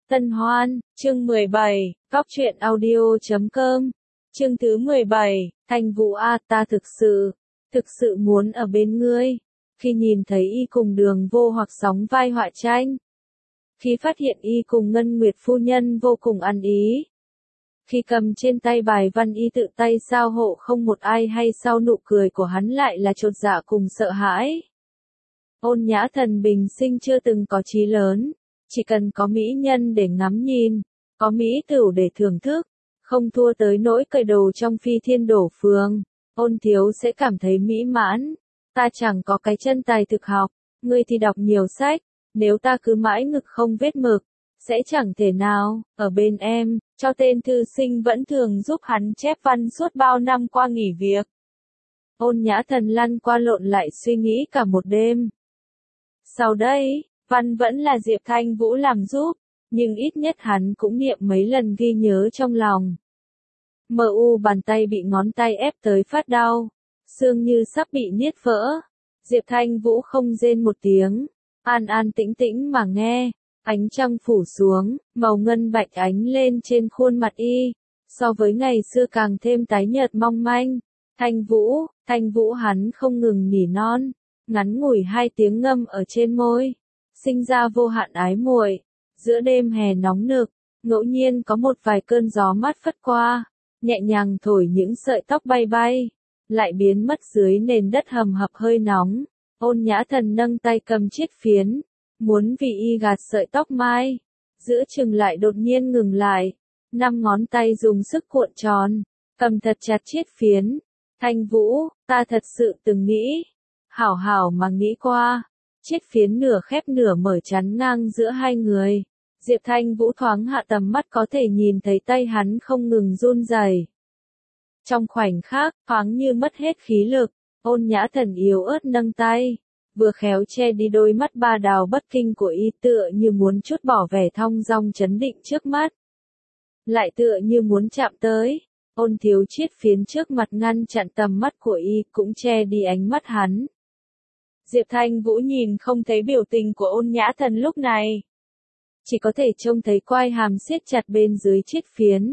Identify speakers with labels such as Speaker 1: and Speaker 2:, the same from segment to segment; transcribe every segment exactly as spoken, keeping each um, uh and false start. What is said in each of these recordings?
Speaker 1: Tân Hoan, chương mười bảy, Góc truyện audio chấm com. Chương thứ mười bảy, Thanh Vũ a, ta thực sự, thực sự muốn ở bên ngươi. Khi nhìn thấy y cùng Đường Vô hoặc sóng vai họa tranh. Khi phát hiện y cùng Ngân Nguyệt phu nhân vô cùng ăn ý. Khi cầm trên tay bài văn y tự tay sao hộ không một ai hay sau nụ cười của hắn lại là chột dạ cùng sợ hãi. Ôn Nhã Thần bình sinh chưa từng có chí lớn. Chỉ cần có mỹ nhân để ngắm nhìn, có mỹ tửu để thưởng thức, không thua tới nỗi cởi đồ trong phi thiên đổ phường, Ôn thiếu sẽ cảm thấy mỹ mãn. Ta chẳng có cái chân tài thực học, ngươi thì đọc nhiều sách, nếu ta cứ mãi ngực không vết mực, sẽ chẳng thể nào, ở bên em, cho tên thư sinh vẫn thường giúp hắn chép văn suốt bao năm qua nghỉ việc. Ôn Nhã Thần lăn qua lộn lại suy nghĩ cả một đêm. Sau đây, văn vẫn là Diệp Thanh Vũ làm giúp, nhưng ít nhất hắn cũng niệm mấy lần ghi nhớ trong lòng. Mờ u bàn tay bị ngón tay ép tới phát đau, xương như sắp bị niết vỡ. Diệp Thanh Vũ không rên một tiếng, an an tĩnh tĩnh mà nghe, ánh trăng phủ xuống, màu ngân bạch ánh lên trên khuôn mặt y, so với ngày xưa càng thêm tái nhợt mong manh. Thanh Vũ, Thanh Vũ hắn không ngừng nỉ non, ngắn ngủi hai tiếng ngâm ở trên môi. Sinh ra vô hạn ái muội, giữa đêm hè nóng nực, ngẫu nhiên có một vài cơn gió mát phất qua, nhẹ nhàng thổi những sợi tóc bay bay, lại biến mất dưới nền đất hầm hập hơi nóng. Ôn Nhã Thần nâng tay cầm chiếc phiến, muốn vì y gạt sợi tóc mai, giữa chừng lại đột nhiên ngừng lại, năm ngón tay dùng sức cuộn tròn, cầm thật chặt chiếc phiến. Thanh Vũ, ta thật sự từng nghĩ, hảo hảo mà nghĩ qua. Chiếc phiến nửa khép nửa mở chắn ngang giữa hai người. Diệp Thanh Vũ thoáng hạ tầm mắt có thể nhìn thấy tay hắn không ngừng run rẩy. Trong khoảnh khắc, thoáng như mất hết khí lực, Ôn Nhã Thần yếu ớt nâng tay, vừa khéo che đi đôi mắt ba đào bất kinh của y, tựa như muốn trút bỏ vẻ thong dong chấn định trước mắt. Lại tựa như muốn chạm tới, Ôn thiếu chiếc phiến trước mặt ngăn chặn tầm mắt của y, cũng che đi ánh mắt hắn. Diệp Thanh Vũ nhìn không thấy biểu tình của Ôn Nhã Thần lúc này. Chỉ có thể trông thấy quai hàm siết chặt bên dưới chiếc phiến.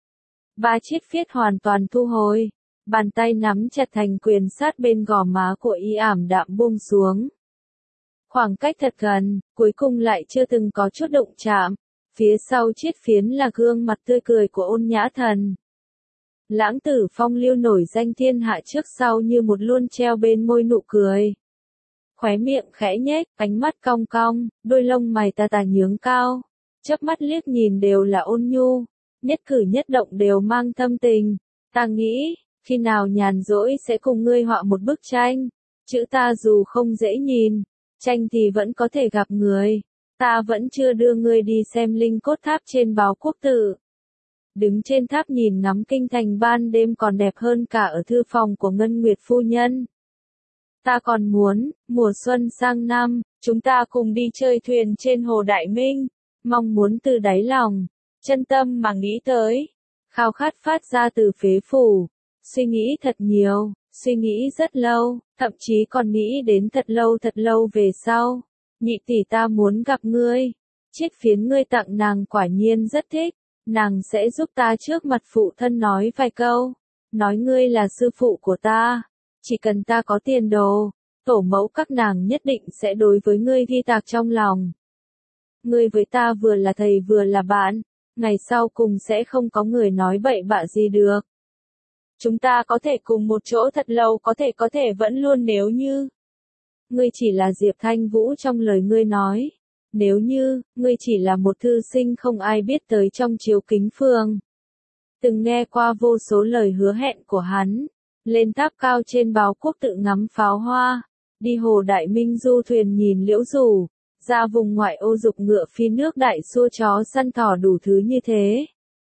Speaker 1: Ba chiếc phiết hoàn toàn thu hồi. Bàn tay nắm chặt thành quyền sát bên gò má của y ảm đạm buông xuống. Khoảng cách thật gần, cuối cùng lại chưa từng có chút đụng chạm. Phía sau chiếc phiến là gương mặt tươi cười của Ôn Nhã Thần. Lãng tử phong lưu nổi danh thiên hạ trước sau như một luôn treo bên môi nụ cười. Khóe miệng khẽ nhếch, ánh mắt cong cong, đôi lông mày tà tà nhướng cao, chớp mắt liếc nhìn đều là ôn nhu, nhất cử nhất động đều mang thâm tình. Ta nghĩ, khi nào nhàn rỗi sẽ cùng ngươi họa một bức tranh, chữ ta dù không dễ nhìn, tranh thì vẫn có thể gặp người. Ta vẫn chưa đưa ngươi đi xem linh cốt tháp trên báo quốc tử. Đứng trên tháp nhìn ngắm kinh thành ban đêm còn đẹp hơn cả ở thư phòng của Ngân Nguyệt phu nhân. Ta còn muốn, mùa xuân sang năm, chúng ta cùng đi chơi thuyền trên hồ Đại Minh, mong muốn từ đáy lòng, chân tâm mà nghĩ tới, khao khát phát ra từ phế phủ, suy nghĩ thật nhiều, suy nghĩ rất lâu, thậm chí còn nghĩ đến thật lâu thật lâu về sau. Nhị tỷ ta muốn gặp ngươi, chiếc phiến ngươi tặng nàng quả nhiên rất thích, nàng sẽ giúp ta trước mặt phụ thân nói vài câu, nói ngươi là sư phụ của ta. Chỉ cần ta có tiền đồ, tổ mẫu các nàng nhất định sẽ đối với ngươi ghi tạc trong lòng. Ngươi với ta vừa là thầy vừa là bạn, ngày sau cùng sẽ không có người nói bậy bạ gì được. Chúng ta có thể cùng một chỗ thật lâu, có thể có thể vẫn luôn nếu như. Ngươi chỉ là Diệp Thanh Vũ trong lời ngươi nói. Nếu như, ngươi chỉ là một thư sinh không ai biết tới trong Chiếu Kính Phường. Từng nghe qua vô số lời hứa hẹn của hắn. Lên tháp cao trên báo quốc tự ngắm pháo hoa, đi hồ Đại Minh du thuyền nhìn liễu rủ, ra vùng ngoại ô dục ngựa phi nước đại xua chó săn thỏ đủ thứ như thế.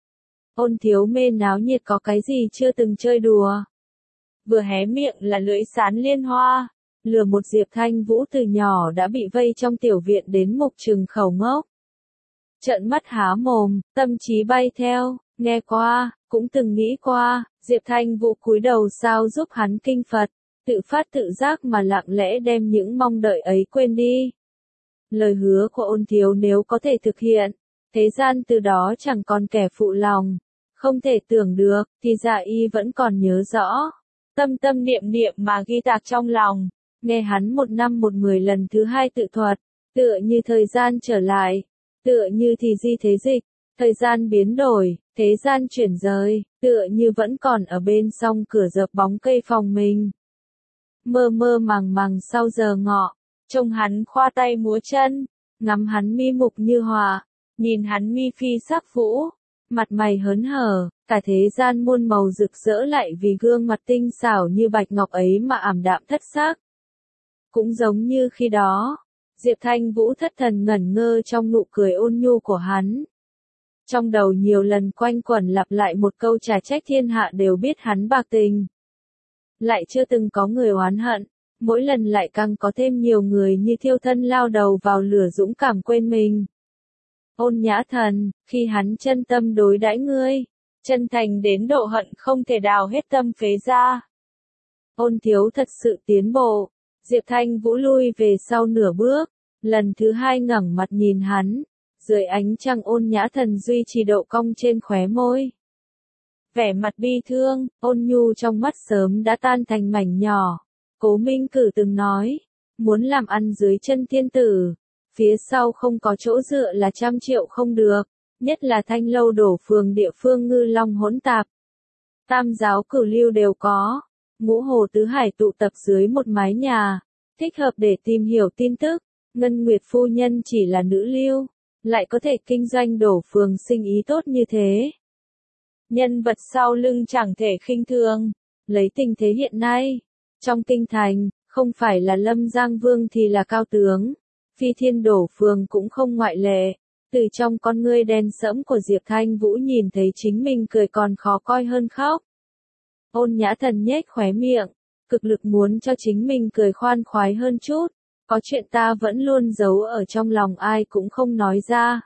Speaker 1: Ôn thiếu mê náo nhiệt có cái gì chưa từng chơi đùa. Vừa hé miệng là lưỡi sán liên hoa, lừa một Diệp Thanh Vũ từ nhỏ đã bị vây trong tiểu viện đến mục trừng khẩu ngốc. Trợn mắt há mồm, tâm trí bay theo, nghe qua, cũng từng nghĩ qua. Diệp Thanh Vũ cúi đầu sao giúp hắn kinh Phật, tự phát tự giác mà lặng lẽ đem những mong đợi ấy quên đi. Lời hứa của Ôn thiếu nếu có thể thực hiện, Thế gian từ đó chẳng còn kẻ phụ lòng. Không thể tưởng được, thì dạ y vẫn còn nhớ rõ. Tâm tâm niệm niệm mà ghi tạc trong lòng. Nghe hắn một năm một mười lần thứ hai tự thuật. Tựa như thời gian trở lại. Tựa như thì di thế dịch. Thời gian biến đổi, thế gian chuyển rời. Tựa như vẫn còn ở bên song cửa dập bóng cây phòng mình. Mơ mơ màng màng sau giờ ngọ. Trông hắn khoa tay múa chân. Ngắm hắn mi mục như họa. Nhìn hắn mi phi sắc vũ. Mặt mày hớn hở, cả thế gian muôn màu rực rỡ lại vì gương mặt tinh xảo như bạch ngọc ấy mà ảm đạm thất sắc. Cũng giống như khi đó, Diệp Thanh Vũ thất thần ngẩn ngơ trong nụ cười ôn nhu của hắn. Trong đầu nhiều lần quanh quẩn lặp lại một câu trà trách thiên hạ đều biết hắn bạc tình. Lại chưa từng có người oán hận, mỗi lần lại càng có thêm nhiều người như thiêu thân lao đầu vào lửa dũng cảm quên mình. Ôn Nhã Thần, khi hắn chân tâm đối đãi ngươi, chân thành đến độ hận không thể đào hết tâm phế ra. Ôn thiếu thật sự tiến bộ, Diệp Thanh Vũ lui về sau nửa bước, lần thứ hai ngẩng mặt nhìn hắn, dưới ánh trăng Ôn Nhã Thần duy trì độ cong trên khóe môi. Vẻ mặt bi thương, ôn nhu trong mắt sớm đã tan thành mảnh nhỏ. Cố Minh Cử từng nói, muốn làm ăn dưới chân thiên tử. Phía sau không có chỗ dựa là trăm triệu không được, nhất là Thanh Lâu đổ phường địa phương ngư long hỗn tạp. Tam giáo cửu lưu đều có, ngũ hồ tứ hải tụ tập dưới một mái nhà, thích hợp để tìm hiểu tin tức. Ngân Nguyệt phu nhân chỉ là nữ lưu, lại có thể kinh doanh đổ phường sinh ý tốt như thế. Nhân vật sau lưng chẳng thể khinh thường, lấy tình thế hiện nay, trong kinh thành, không phải là Lâm Giang Vương thì là Cao Tướng. Phi Thiên đổ phường cũng không ngoại lệ, từ trong con ngươi đen sẫm của Diệp Thanh Vũ nhìn thấy chính mình cười còn khó coi hơn khóc. Ôn Nhã Thần nhếch khóe miệng, cực lực muốn cho chính mình cười khoan khoái hơn chút, có chuyện ta vẫn luôn giấu ở trong lòng ai cũng không nói ra.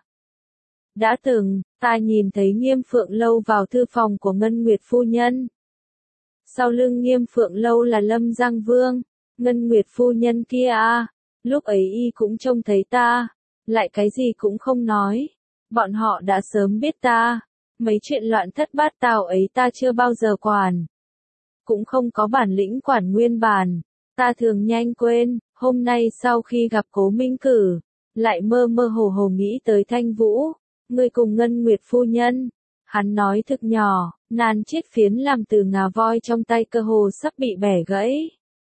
Speaker 1: Đã từng, ta nhìn thấy Nghiêm Phượng Lâu vào thư phòng của Ngân Nguyệt phu nhân. Sau lưng Nghiêm Phượng Lâu là Lâm Giang Vương, Ngân Nguyệt phu nhân kia à. Lúc ấy y cũng trông thấy ta, lại cái gì cũng không nói. Bọn họ đã sớm biết ta, mấy chuyện loạn thất bát tao ấy ta chưa bao giờ quản. Cũng không có bản lĩnh quản nguyên bản, ta thường nhanh quên, hôm nay sau khi gặp Cố Minh Cử, lại mơ mơ hồ hồ nghĩ tới Thanh Vũ, người cùng Ngân Nguyệt phu nhân. Hắn nói thực nhỏ, nàn chiếc phiến làm từ ngà voi trong tay cơ hồ sắp bị bẻ gãy.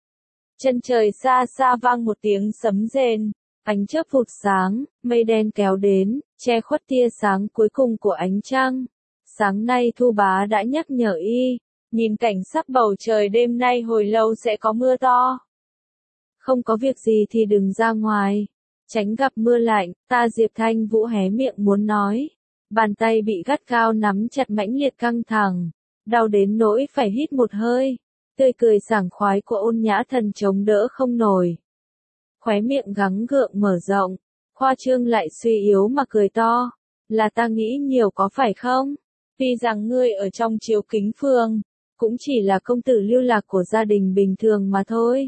Speaker 1: Chân trời xa xa vang một tiếng sấm rền, ánh chớp vụt sáng, mây đen kéo đến, che khuất tia sáng cuối cùng của ánh trăng. Sáng nay Thu Bá đã nhắc nhở y, nhìn cảnh sắc bầu trời đêm nay hồi lâu sẽ có mưa to. Không có việc gì thì đừng ra ngoài, tránh gặp mưa lạnh. Ta Diệp Thanh Vũ hé miệng muốn nói, bàn tay bị gắt gao nắm chặt mãnh liệt căng thẳng, đau đến nỗi phải hít một hơi. Tươi cười sảng khoái của Ôn Nhã Thần chống đỡ không nổi. Khóe miệng gắng gượng mở rộng, khoa trương lại suy yếu mà cười to. Là ta nghĩ nhiều có phải không? Tuy rằng ngươi ở trong Chiếu Kính Phường, cũng chỉ là công tử lưu lạc của gia đình bình thường mà thôi.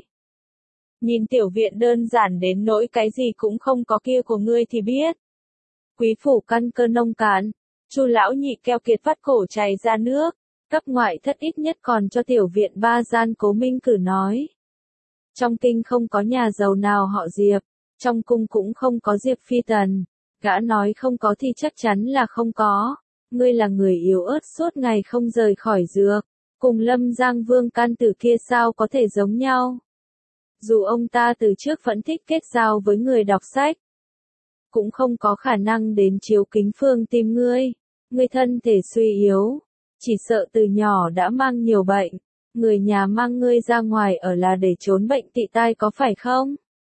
Speaker 1: Nhìn tiểu viện đơn giản đến nỗi cái gì cũng không có kia của ngươi thì biết. Quý phủ căn cơ nông cạn, Chu lão nhị keo kiệt vắt cổ chảy ra nước. Cấp ngoại thất ít nhất còn cho tiểu viện ba gian. Cố Minh Cử nói. Trong kinh không có nhà giàu nào họ Diệp, trong cung cũng không có Diệp Phi Tần. Gã nói không có thì chắc chắn là không có. Ngươi là người yếu ớt suốt ngày không rời khỏi dược, cùng Lâm Giang Vương can tử kia sao có thể giống nhau. Dù ông ta từ trước vẫn thích kết giao với người đọc sách, cũng không có khả năng đến Chiếu Kính Phường tìm ngươi. Ngươi thân thể suy yếu, chỉ sợ từ nhỏ đã mang nhiều bệnh, người nhà mang ngươi ra ngoài ở là để trốn bệnh tị tai có phải không?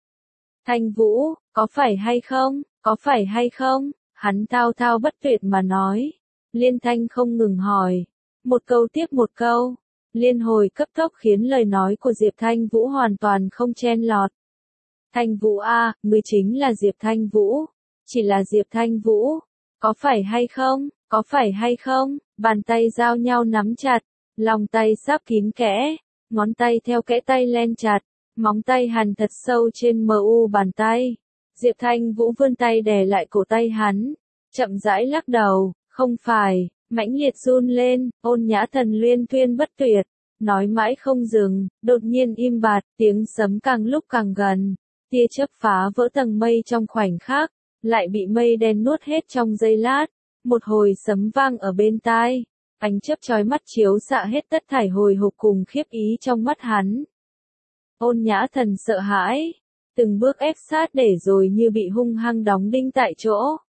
Speaker 1: Thanh Vũ, có phải hay không, có phải hay không? Hắn thao thao bất tuyệt mà nói. Liên thanh không ngừng hỏi, một câu tiếp một câu, liên hồi cấp tốc khiến lời nói của Diệp Thanh Vũ hoàn toàn không chen lọt. Thanh Vũ a, ngươi chính là Diệp Thanh Vũ, chỉ là Diệp Thanh Vũ, có phải hay không, có phải hay không? Bàn tay giao nhau nắm chặt, lòng tay sắp kín kẽ, ngón tay theo kẽ tay len chặt, móng tay hằn thật sâu trên mờ u bàn tay. Diệp Thanh Vũ vươn tay đè lại cổ tay hắn, chậm rãi lắc đầu, không phải, mãnh liệt run lên, Ôn Nhã Thần luyên thuyên bất tuyệt, nói mãi không dừng, đột nhiên im bặt, tiếng sấm càng lúc càng gần, tia chớp phá vỡ tầng mây trong khoảnh khắc, lại bị mây đen nuốt hết trong giây lát, một hồi sấm vang ở bên tai, ánh chớp chói mắt chiếu xạ hết tất thảy hồi hộp cùng khiếp ý trong mắt hắn. Ôn Nhã Thần sợ hãi, từng bước ép sát để rồi như bị hung hăng đóng đinh tại chỗ.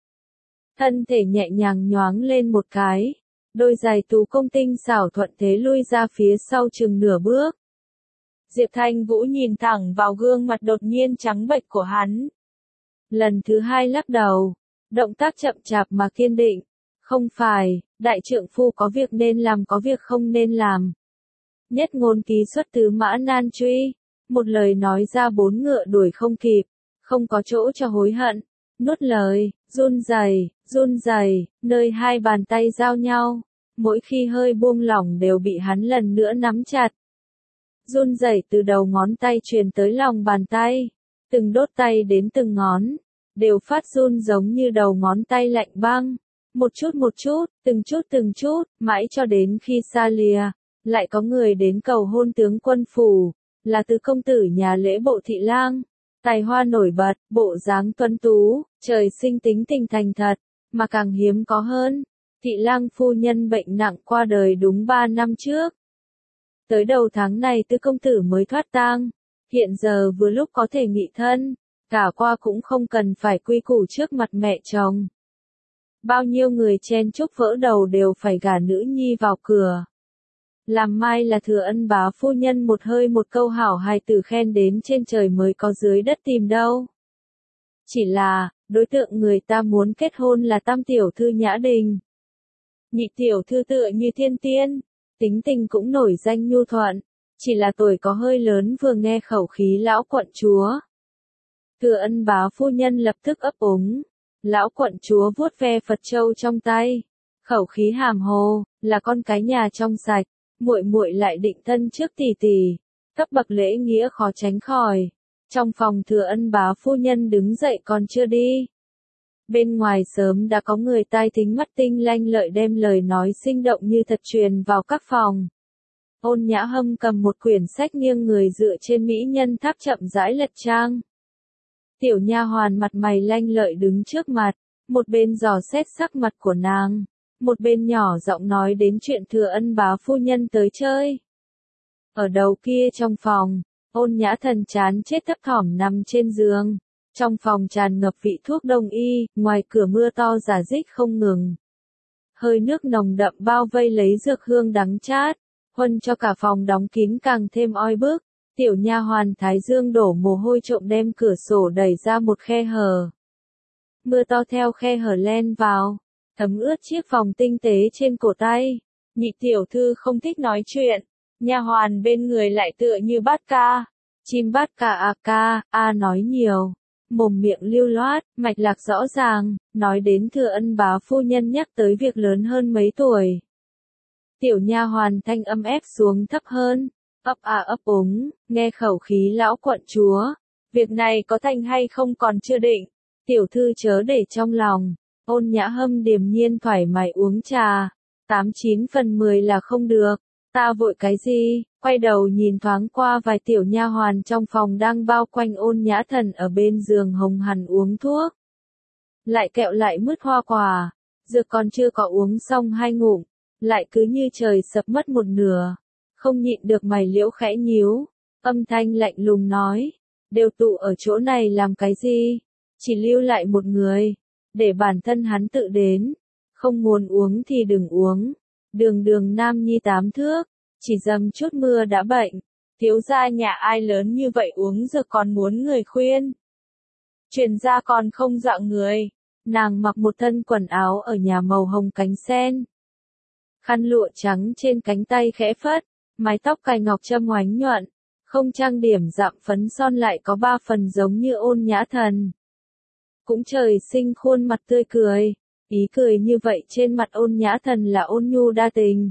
Speaker 1: Thân thể nhẹ nhàng nhoáng lên một cái, đôi giày tú công tinh xảo thuận thế lui ra phía sau chừng nửa bước. Diệp Thanh Vũ nhìn thẳng vào gương mặt đột nhiên trắng bệch của hắn. Lần thứ hai lắc đầu, động tác chậm chạp mà kiên định. Không phải, đại trượng phu có việc nên làm có việc không nên làm. Nhất ngôn ký xuất tứ mã nan truy, một lời nói ra bốn ngựa đuổi không kịp, không có chỗ cho hối hận. Nuốt lời, run rẩy, run rẩy, nơi hai bàn tay giao nhau, mỗi khi hơi buông lỏng đều bị hắn lần nữa nắm chặt. Run rẩy từ đầu ngón tay truyền tới lòng bàn tay, từng đốt tay đến từng ngón, đều phát run giống như đầu ngón tay lạnh băng. Một chút một chút, từng chút từng chút, mãi cho đến khi xa lìa, lại có người đến cầu hôn tướng quân phủ, là tứ công tử nhà lễ Bộ Thị Lang. Tài hoa nổi bật, bộ dáng tuấn tú, trời sinh tính tình thành thật, mà càng hiếm có hơn. Thị Lang phu nhân bệnh nặng qua đời đúng ba năm trước. Tới đầu tháng này tứ công tử mới thoát tang, hiện giờ vừa lúc có thể nghị thân, cả qua cũng không cần phải quy củ trước mặt mẹ chồng. Bao nhiêu người chen chúc vỡ đầu đều phải gả nữ nhi vào cửa. Làm mai là thừa ân bá phu nhân một hơi một câu hảo hài tử khen đến trên trời mới có dưới đất tìm đâu. Chỉ là, đối tượng người ta muốn kết hôn là tam tiểu thư Nhã Đình. Nhị tiểu thư tựa như thiên tiên, tính tình cũng nổi danh nhu thuận, chỉ là tuổi có hơi lớn vừa nghe khẩu khí lão quận chúa. Thừa ân bá phu nhân lập tức ấp úng, lão quận chúa vuốt ve Phật châu trong tay, khẩu khí hàm hồ, là con cái nhà trong sạch. Muội muội lại định thân trước tỷ tỷ, cấp bậc lễ nghĩa khó tránh khỏi. Trong phòng thừa ân bá phu nhân đứng dậy còn chưa đi. Bên ngoài sớm đã có người tai thính mắt tinh lanh lợi đem lời nói sinh động như thật truyền vào các phòng. Ôn Nhã Hâm cầm một quyển sách nghiêng người dựa trên mỹ nhân tháp chậm rãi lật trang. Tiểu nha hoàn mặt mày lanh lợi đứng trước mặt, một bên dò xét sắc mặt của nàng. Một bên nhỏ giọng nói đến chuyện thừa ân bá phu nhân tới chơi. Ở đầu kia trong phòng, Ôn Nhã Thần chán chết thấp thỏm nằm trên giường. Trong phòng tràn ngập vị thuốc đông y, ngoài cửa mưa to rả rích không ngừng. Hơi nước nồng đậm bao vây lấy dược hương đắng chát, huân cho cả phòng đóng kín càng thêm oi bức. Tiểu nha hoàn Thái Dương đổ mồ hôi trộm đem cửa sổ đẩy ra một khe hở. Mưa to theo khe hở len vào, thấm ướt chiếc vòng tinh tế trên cổ tay. Nhị tiểu thư không thích nói chuyện, nha hoàn bên người lại tựa như bát ca, chim bát ca a ca, a nói nhiều, mồm miệng lưu loát, mạch lạc rõ ràng, nói đến thừa ân bá phu nhân nhắc tới việc lớn hơn mấy tuổi. Tiểu nha hoàn thanh âm ép xuống thấp hơn, ấp a ấp úng, nghe khẩu khí lão quận chúa, việc này có thành hay không còn chưa định, tiểu thư chớ để trong lòng. Ôn Nhã Hâm điềm nhiên thoải mái uống trà, tám chín phần mười là không được, ta vội cái gì, quay đầu nhìn thoáng qua vài tiểu nha hoàn trong phòng đang bao quanh Ôn Nhã Thần ở bên giường hồng hằn uống thuốc. Lại kẹo lại mứt hoa quả, dược còn chưa có uống xong hai ngụm, lại cứ như trời sập mất một nửa, không nhịn được mày liễu khẽ nhíu, âm thanh lạnh lùng nói, đều tụ ở chỗ này làm cái gì, chỉ lưu lại một người. Để bản thân hắn tự đến, không muốn uống thì đừng uống, đường đường nam nhi tám thước, chỉ dầm chút mưa đã bệnh, thiếu gia nhà ai lớn như vậy uống dược còn muốn người khuyên. Truyền gia còn không dọa người, nàng mặc một thân quần áo ở nhà màu hồng cánh sen. Khăn lụa trắng trên cánh tay khẽ phất, mái tóc cài ngọc châm ngoánh nhuận, không trang điểm dạm phấn son lại có ba phần giống như Ôn Nhã Thần. Cũng trời sinh khuôn mặt tươi cười, ý cười như vậy trên mặt Ôn Nhã Thần là ôn nhu đa tình.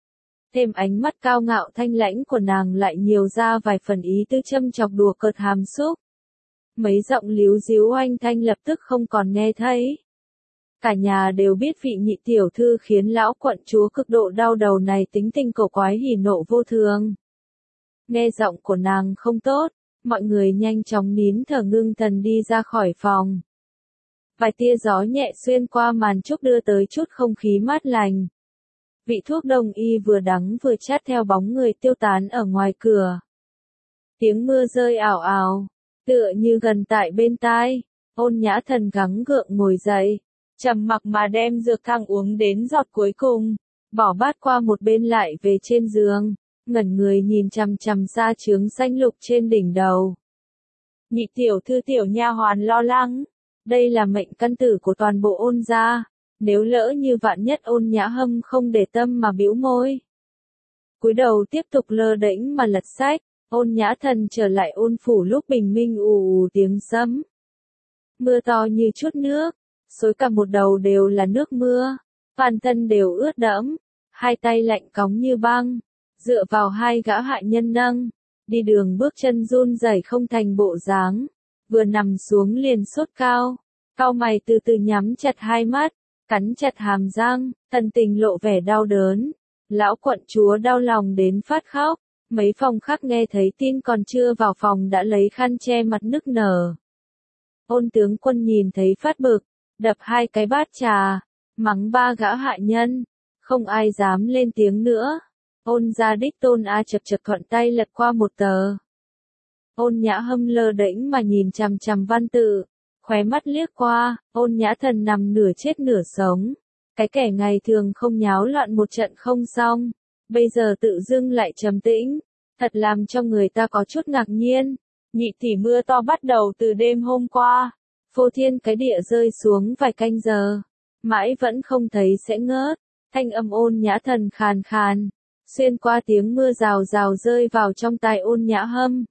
Speaker 1: Thêm ánh mắt cao ngạo thanh lãnh của nàng lại nhiều ra vài phần ý tư châm chọc đùa cợt hàm xúc. Mấy giọng líu díu oanh thanh lập tức không còn nghe thấy. Cả nhà đều biết vị nhị tiểu thư khiến lão quận chúa cực độ đau đầu này tính tình cổ quái hỉ nộ vô thường. Nghe giọng của nàng không tốt, mọi người nhanh chóng nín thở ngưng thần đi ra khỏi phòng. Vài tia gió nhẹ xuyên qua màn trúc đưa tới chút không khí mát lành. Vị thuốc đông y vừa đắng vừa chát theo bóng người tiêu tán ở ngoài cửa. Tiếng mưa rơi ảo ảo, tựa như gần tại bên tai. Ôn Nhã Thần gắng gượng ngồi dậy, trầm mặc mà đem dược thang uống đến giọt cuối cùng, bỏ bát qua một bên lại về trên giường, ngẩn người nhìn chằm chằm ra chướng xanh lục trên đỉnh đầu. Nhị tiểu thư tiểu nha hoàn lo lắng, đây là mệnh căn tử của toàn bộ Ôn gia, nếu lỡ như vạn nhất Ôn Nhã Hâm không để tâm mà bĩu môi. Cúi đầu tiếp tục lơ đễnh mà lật sách, Ôn Nhã Thần trở lại Ôn phủ lúc bình minh ù ù tiếng sấm. Mưa to như chút nước, xối cả một đầu đều là nước mưa, toàn thân đều ướt đẫm, hai tay lạnh cóng như băng, dựa vào hai gã hạ nhân nâng, đi đường bước chân run rẩy không thành bộ dáng, vừa nằm xuống liền sốt cao, cau mày từ từ nhắm chặt hai mắt, cắn chặt hàm răng, thần tình lộ vẻ đau đớn. Lão quận chúa đau lòng đến phát khóc, mấy phòng khác nghe thấy tin còn chưa vào phòng đã lấy khăn che mặt nức nở. Ôn tướng quân nhìn thấy phát bực, đập hai cái bát trà, mắng ba gã hạ nhân, không ai dám lên tiếng nữa. Ôn gia đích tôn A chập chập thuận tay lật qua một tờ. Ôn Nhã Hâm lơ đễnh mà nhìn chằm chằm văn tự, khóe mắt liếc qua, Ôn Nhã Thần nằm nửa chết nửa sống. Cái kẻ ngày thường không nháo loạn một trận không xong, bây giờ tự dưng lại trầm tĩnh, thật làm cho người ta có chút ngạc nhiên. Nhị tỷ mưa to bắt đầu từ đêm hôm qua, phô thiên cái địa rơi xuống vài canh giờ, mãi vẫn không thấy sẽ ngớt, thanh âm Ôn Nhã Thần khàn khàn, xuyên qua tiếng mưa rào rào rơi vào trong tai Ôn Nhã Hâm.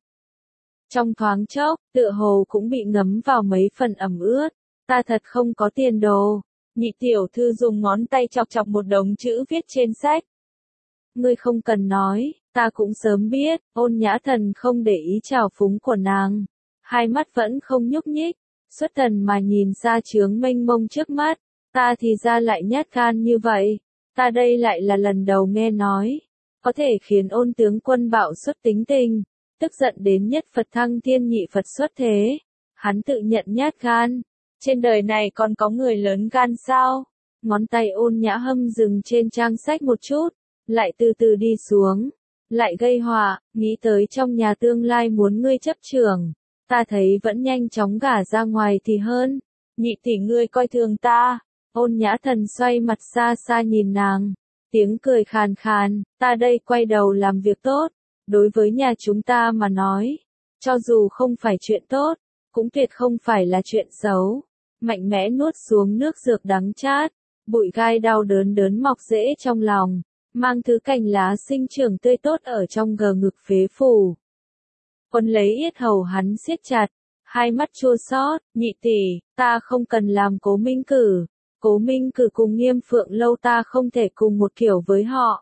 Speaker 1: Trong thoáng chốc, tựa hồ cũng bị ngấm vào mấy phần ẩm ướt, ta thật không có tiền đồ. Nhị tiểu thư dùng ngón tay chọc chọc một đống chữ viết trên sách. Ngươi không cần nói, ta cũng sớm biết. Ôn Nhã Thần không để ý trào phúng của nàng, hai mắt vẫn không nhúc nhích, xuất thần mà nhìn ra chướng mênh mông trước mắt. Ta thì ra lại nhát gan như vậy, ta đây lại là lần đầu nghe nói, có thể khiến Ôn tướng quân bạo xuất tính tình, tức giận đến nhất Phật thăng thiên nhị Phật xuất thế. Hắn tự nhận nhát gan. Trên đời này còn có người lớn gan sao? Ngón tay Ôn Nhã Hâm dừng trên trang sách một chút, lại từ từ đi xuống, lại gây họa, nghĩ tới trong nhà tương lai muốn ngươi chấp trưởng, ta thấy vẫn nhanh chóng gả ra ngoài thì hơn. Nhị tỷ ngươi coi thường ta. Ôn Nhã Thần xoay mặt xa xa nhìn nàng, tiếng cười khàn khàn, ta đây quay đầu làm việc tốt, đối với nhà chúng ta mà nói, cho dù không phải chuyện tốt, cũng tuyệt không phải là chuyện xấu. Mạnh mẽ nuốt xuống nước dược đắng chát, bụi gai đau đớn đớn mọc rễ trong lòng, mang thứ cành lá sinh trưởng tươi tốt ở trong gờ ngực phế phủ. Quân lấy yết hầu hắn siết chặt, hai mắt chua xót, nhị tỷ, ta không cần làm Cố Minh Cử, Cố Minh Cử cùng Nghiêm Phượng Lâu ta không thể cùng một kiểu với họ.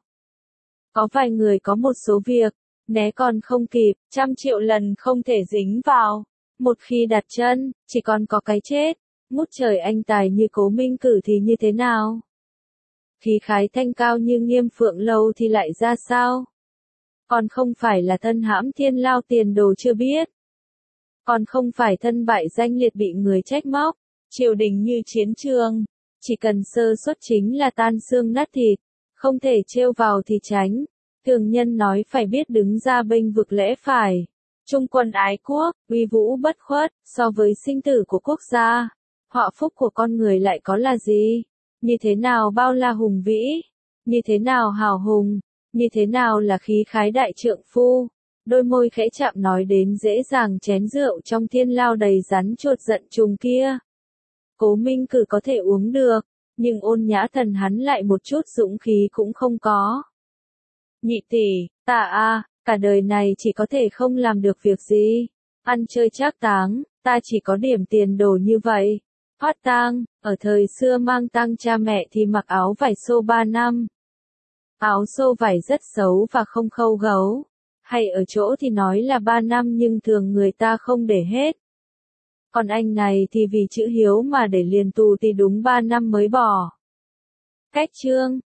Speaker 1: Có vài người có một số việc, né còn không kịp, trăm triệu lần không thể dính vào, một khi đặt chân, chỉ còn có cái chết. Ngút trời anh tài như Cố Minh Cử thì như thế nào? Khí khái thanh cao như Nghiêm Phượng Lâu thì lại ra sao? Còn không phải là thân hãm thiên lao tiền đồ chưa biết. Còn không phải thân bại danh liệt bị người trách móc. Triều đình như chiến trường, chỉ cần sơ suất chính là tan xương nát thịt, không thể trêu vào thì tránh. Thường nhân nói phải biết đứng ra bênh vực lẽ phải. Trung quân ái quốc, uy vũ bất khuất, so với sinh tử của quốc gia. Họa phúc của con người lại có là gì? Như thế nào bao la hùng vĩ? Như thế nào hào hùng? Như thế nào là khí khái đại trượng phu? Đôi môi khẽ chạm nói đến dễ dàng chén rượu trong thiên lao đầy rắn chuột giận trùng kia. Cố Minh Cử có thể uống được, nhưng Ôn Nhã Thần hắn lại một chút dũng khí cũng không có. Nhị tỷ, ta a, cả đời này chỉ có thể không làm được việc gì. Ăn chơi trác táng, ta chỉ có điểm tiền đồ như vậy. Phát tang, ở thời xưa mang tang cha mẹ thì mặc áo vải xô ba năm. Áo xô vải rất xấu và không khâu gấu. Hay ở chỗ thì nói là ba năm nhưng thường người ta không để hết. Còn anh này thì vì chữ hiếu mà để liền tù thì đúng ba năm mới bỏ. Cách chương